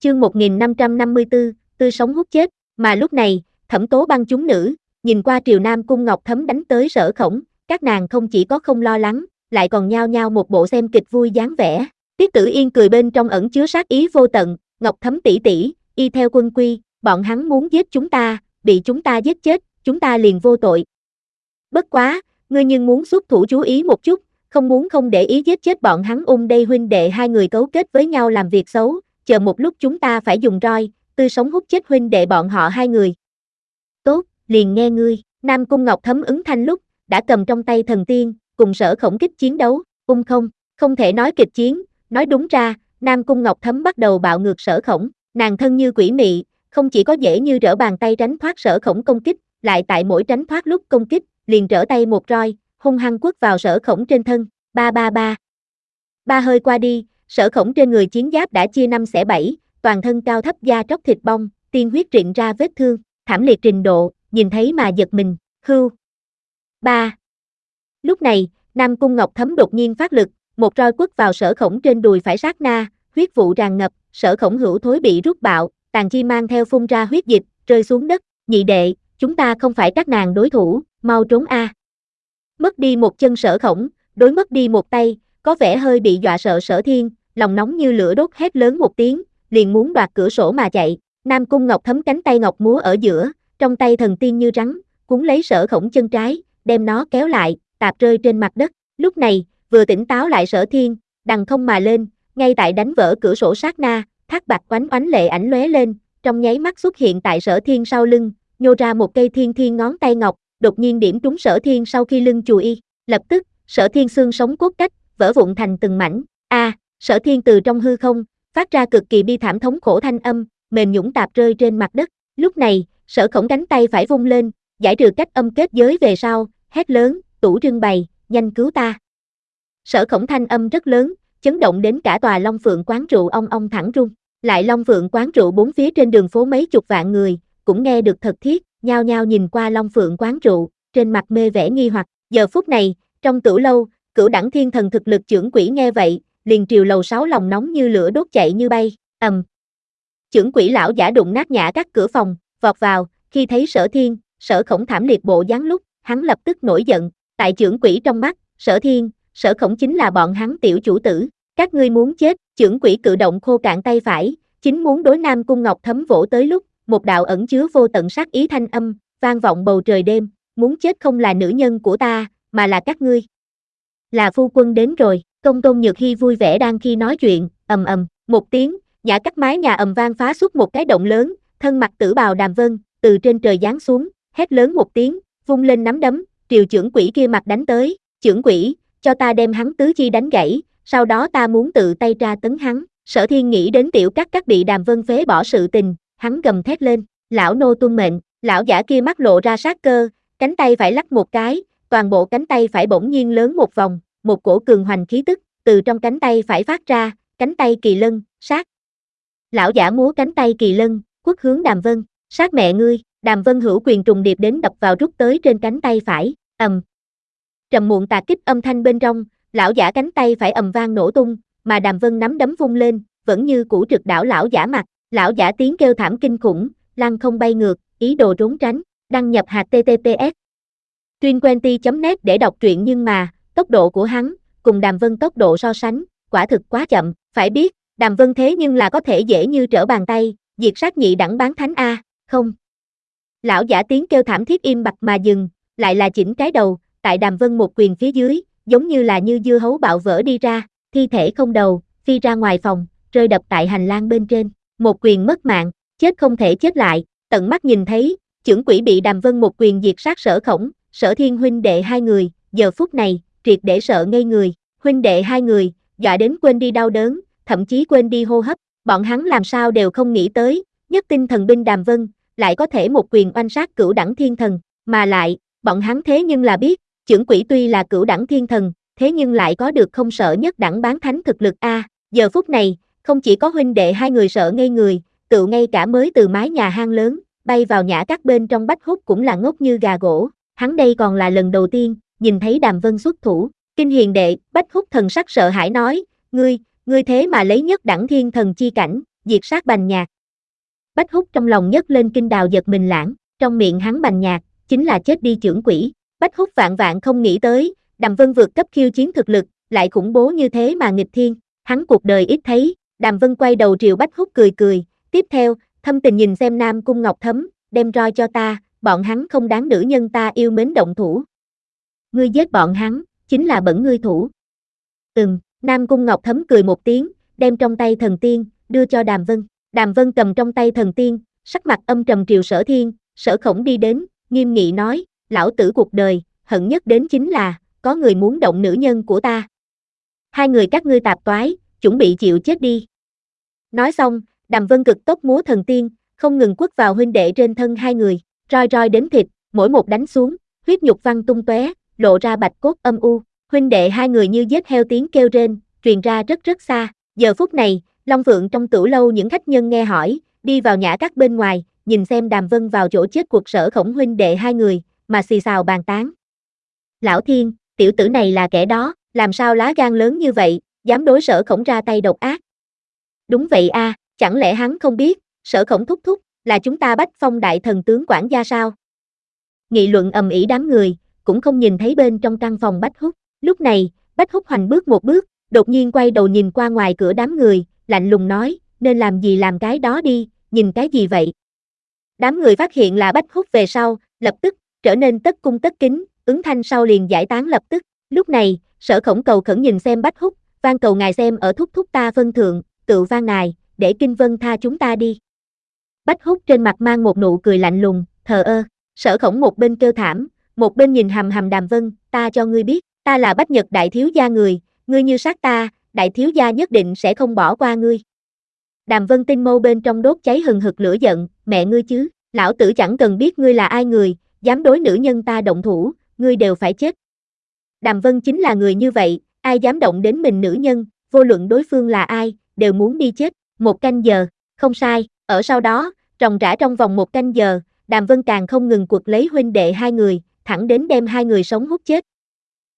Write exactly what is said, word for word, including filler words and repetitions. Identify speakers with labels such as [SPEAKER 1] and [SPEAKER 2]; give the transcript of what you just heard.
[SPEAKER 1] Chương một nghìn năm trăm năm mươi tư, tươi sống hút chết, mà lúc này, Thẩm Tố Băng chúng nữ, nhìn qua Triều Nam Cung Ngọc Thấm đánh tới Sở Khổng, các nàng không chỉ có không lo lắng, lại còn nhao nhao một bộ xem kịch vui dáng vẻ. Tiết Tử Yên cười bên trong ẩn chứa sát ý vô tận, Ngọc Thấm tỷ tỷ, y theo quân quy, bọn hắn muốn giết chúng ta, bị chúng ta giết chết, chúng ta liền vô tội. Bất quá, ngươi nhưng muốn xuất thủ chú ý một chút, không muốn không để ý giết chết bọn hắn ung đây huynh đệ hai người cấu kết với nhau làm việc xấu, chờ một lúc chúng ta phải dùng roi, tươi sống hút chết huynh đệ bọn họ hai người. Tốt, liền nghe ngươi, Nam Cung Ngọc Thấm ứng thanh lúc, đã cầm trong tay thần tiên, cùng Sở Khổng kích chiến đấu, ung không, không thể nói kịch chiến, nói đúng ra, Nam Cung Ngọc Thấm bắt đầu bạo ngược Sở Khổng, nàng thân như quỷ mị, không chỉ có dễ như trở bàn tay tránh thoát Sở Khổng công kích, lại tại mỗi tránh thoát lúc công kích, liền trở tay một roi, hung hăng quất vào Sở Khổng trên thân, ba ba ba. Ba hơi qua đi, Sở Khổng trên người chiến giáp đã chia năm xẻ bảy, toàn thân cao thấp da tróc thịt bong, tiên huyết rịn ra vết thương, thảm liệt trình độ, nhìn thấy mà giật mình, hưu. Ba. Lúc này, Nam Cung Ngọc Thấm đột nhiên phát lực, một roi quất vào Sở Khổng trên đùi phải sát na, huyết vụ tràn ngập, Sở Khổng hữu thối bị rút bạo, tàn chi mang theo phun ra huyết dịch, rơi xuống đất, nhị đệ, chúng ta không phải các nàng đối thủ, mau trốn a. Mất đi một chân Sở Khổng, đối mất đi một tay, có vẻ hơi bị dọa sợ Sở Thiên, lòng nóng như lửa đốt hét lớn một tiếng, liền muốn đoạt cửa sổ mà chạy. Nam Cung Ngọc Thấm cánh tay ngọc múa ở giữa, trong tay thần tiên như rắn, cuốn lấy Sở Khổng chân trái, đem nó kéo lại, tạp rơi trên mặt đất. Lúc này, vừa tỉnh táo lại Sở Thiên, đằng không mà lên, ngay tại đánh vỡ cửa sổ sát na, thác bạc oánh oánh lệ ảnh lóe lên, trong nháy mắt xuất hiện tại Sở Thiên sau lưng, nhô ra một cây thiên thiên ngón tay ngọc, đột nhiên điểm trúng Sở Thiên sau khi lưng chùi y, lập tức, Sở Thiên xương sống cốt cách, vỡ vụn thành từng mảnh. A, Sở Thiên từ trong hư không, phát ra cực kỳ bi thảm thống khổ thanh âm, mềm nhũn tạp rơi trên mặt đất. Lúc này, Sở Khổng cánh tay phải vung lên, giải trừ cách âm kết giới về sau, hét lớn, tủ trưng bày, nhanh cứu ta. Sở Khổng thanh âm rất lớn, chấn động đến cả tòa Long Phượng quán rượu ong ong thẳng rung. Lại Long Phượng quán rượu bốn phía trên đường phố mấy chục vạn người, cũng nghe được thật thiết, nhao nhao nhìn qua Long Phượng quán rượu, trên mặt mê vẻ nghi hoặc. Giờ phút này, trong tử lâu, Cửu Đẳng Thiên Thần thực lực chưởng quỷ nghe vậy, liền triều lầu sáu lòng nóng như lửa đốt chạy như bay, ầm. Chưởng quỷ lão giả đụng nát nhã các cửa phòng, vọt vào, khi thấy Sở Thiên, Sở Khổng thảm liệt bộ dáng lúc, hắn lập tức nổi giận, tại chưởng quỷ trong mắt, Sở Thiên, Sở Khổng chính là bọn hắn tiểu chủ tử, các ngươi muốn chết. Chưởng quỷ cự động khô cạn tay phải, chính muốn đối Nam Cung Ngọc Thấm vỗ tới lúc, một đạo ẩn chứa vô tận sát ý thanh âm, vang vọng bầu trời đêm, muốn chết không là nữ nhân của ta, mà là các ngươi. Là phu quân đến rồi, Công Tôn Nhược Hy vui vẻ đang khi nói chuyện, ầm ầm, một tiếng, nhã các mái nhà ầm vang phá xuất một cái động lớn, thân mặc tử bào Đàm Vân, từ trên trời giáng xuống, hét lớn một tiếng, vung lên nắm đấm, triều chưởng quỷ kia mặt đánh tới, chưởng quỷ, cho ta đem hắn tứ chi đánh gãy, sau đó ta muốn tự tay tra tấn hắn. Sở Thiên nghĩ đến tiểu các các bị Đàm Vân phế bỏ sự tình, hắn gầm thét lên, lão nô tuân mệnh, lão giả kia mắt lộ ra sát cơ, cánh tay phải lắc một cái, toàn bộ cánh tay phải bỗng nhiên lớn một vòng, một cổ cường hoành khí tức, từ trong cánh tay phải phát ra, cánh tay kỳ lân, sát. Lão giả múa cánh tay kỳ lân, quất hướng Đàm Vân, sát mẹ ngươi, Đàm Vân hữu quyền trùng điệp đến đập vào rút tới trên cánh tay phải, ầm. Trầm muộn tạc kích âm thanh bên trong, lão giả cánh tay phải ầm vang nổ tung, mà Đàm Vân nắm đấm vung lên, vẫn như cũ trực đảo lão giả mặt, lão giả tiếng kêu thảm kinh khủng, lăn không bay ngược, ý đồ trốn tránh, đăng nhập h t t p s Truyện twenty chấm net để đọc truyện nhưng mà, tốc độ của hắn, cùng Đàm Vân tốc độ so sánh, quả thực quá chậm, phải biết, Đàm Vân thế nhưng là có thể dễ như trở bàn tay, diệt sát nhị đẳng bán thánh A, không. Lão giả tiếng kêu thảm thiết im bặt mà dừng, lại là chỉnh cái đầu, tại Đàm Vân một quyền phía dưới, giống như là như dưa hấu bạo vỡ đi ra, thi thể không đầu, phi ra ngoài phòng, rơi đập tại hành lang bên trên, một quyền mất mạng, chết không thể chết lại, tận mắt nhìn thấy, chưởng quỷ bị Đàm Vân một quyền diệt sát Sở Khổng, Sở Thiên huynh đệ hai người, giờ phút này, triệt để sợ ngây người, huynh đệ hai người, dọa đến quên đi đau đớn, thậm chí quên đi hô hấp, bọn hắn làm sao đều không nghĩ tới, nhất tinh thần binh Đàm Vân, lại có thể một quyền oanh sát Cửu Đẳng Thiên Thần, mà lại, bọn hắn thế nhưng là biết, chưởng quỷ tuy là Cửu Đẳng Thiên Thần, thế nhưng lại có được không sợ nhất đẳng bán thánh thực lực A, giờ phút này, không chỉ có huynh đệ hai người sợ ngây người, tự ngay cả mới từ mái nhà hang lớn, bay vào nhã các bên trong Bách Húc cũng là ngốc như gà gỗ, hắn đây còn là lần đầu tiên, nhìn thấy Đàm Vân xuất thủ, kinh hiền đệ, Bách Húc thần sắc sợ hãi nói, ngươi, ngươi thế mà lấy nhất đẳng thiên thần chi cảnh, diệt sát Bành Nhạc. Bách Húc trong lòng nhấc lên kinh đào giật mình lãng, trong miệng hắn Bành Nhạc, chính là chết đi chưởng quỷ. Bách Húc vạn vạn không nghĩ tới, Đàm Vân vượt cấp khiêu chiến thực lực, lại khủng bố như thế mà nghịch thiên, hắn cuộc đời ít thấy. Đàm Vân quay đầu triều Bách Húc cười cười, tiếp theo, thâm tình nhìn xem Nam Cung Ngọc Thấm, đem roi cho ta, bọn hắn không đáng nữ nhân ta yêu mến động thủ. Ngươi giết bọn hắn, chính là bẩn ngươi thủ. Ừm, Nam Cung Ngọc Thấm cười một tiếng, đem trong tay thần tiên, đưa cho Đàm Vân. Đàm Vân cầm trong tay thần tiên, sắc mặt âm trầm triều Sở Thiên, Sở Khổng đi đến, nghiêm nghị nói, lão tử cuộc đời, hận nhất đến chính là, có người muốn động nữ nhân của ta. Hai người các ngươi tạp toái, chuẩn bị chịu chết đi. Nói xong, Đàm Vân cực tốc múa thần tiên, không ngừng quất vào huynh đệ trên thân hai người, roi roi đến thịt, mỗi một đánh xuống, huyết nhục văng tung tóe, lộ ra bạch cốt âm u. Huynh đệ hai người như giết heo tiếng kêu rên, truyền ra rất rất xa. Giờ phút này, Long Phượng trong tửu lâu những khách nhân nghe hỏi, đi vào nhã các bên ngoài, nhìn xem Đàm Vân vào chỗ chết cuộc Sở Khổng huynh đệ hai người, mà xì xào bàn tán. Lão Thiên, tiểu tử này là kẻ đó, làm sao lá gan lớn như vậy, dám đối Sở Khổng ra tay độc ác. Đúng vậy a, à, chẳng lẽ hắn không biết, Sở Khổng thúc thúc, là chúng ta Bách Phong đại thần tướng quản gia sao? Nghị luận ầm ĩ đám người, cũng không nhìn thấy bên trong căn phòng Bách Húc. Lúc này, Bách Húc hoành bước một bước, đột nhiên quay đầu nhìn qua ngoài cửa đám người, lạnh lùng nói, nên làm gì làm cái đó đi, nhìn cái gì vậy? Đám người phát hiện là Bách Húc về sau, lập tức, trở nên tất cung tất kính, ứng thanh sau liền giải tán lập tức. Lúc này, Sở Khổng cầu khẩn nhìn xem Bách Húc, van cầu ngài xem ở thúc thúc ta phân thượng, tự van ngài, để Kinh Vân tha chúng ta đi. Bách Húc trên mặt mang một nụ cười lạnh lùng, thờ ơ. Sở Khổng một bên kêu thảm, một bên nhìn hằm hằm Đàm Vân, ta cho ngươi biết, ta là Bách Nhật đại thiếu gia người, ngươi như sát ta, đại thiếu gia nhất định sẽ không bỏ qua ngươi. Đàm Vân tinh mâu bên trong đốt cháy hừng hực lửa giận, mẹ ngươi chứ, lão tử chẳng cần biết ngươi là ai người, dám đối nữ nhân ta động thủ, ngươi đều phải chết. Đàm Vân chính là người như vậy, ai dám động đến mình nữ nhân, vô luận đối phương là ai, đều muốn đi chết. Một canh giờ, không sai, ở sau đó, ròng rã trong vòng một canh giờ, Đàm Vân càng không ngừng quật lấy huynh đệ hai người, thẳng đến đem hai người sống hút chết.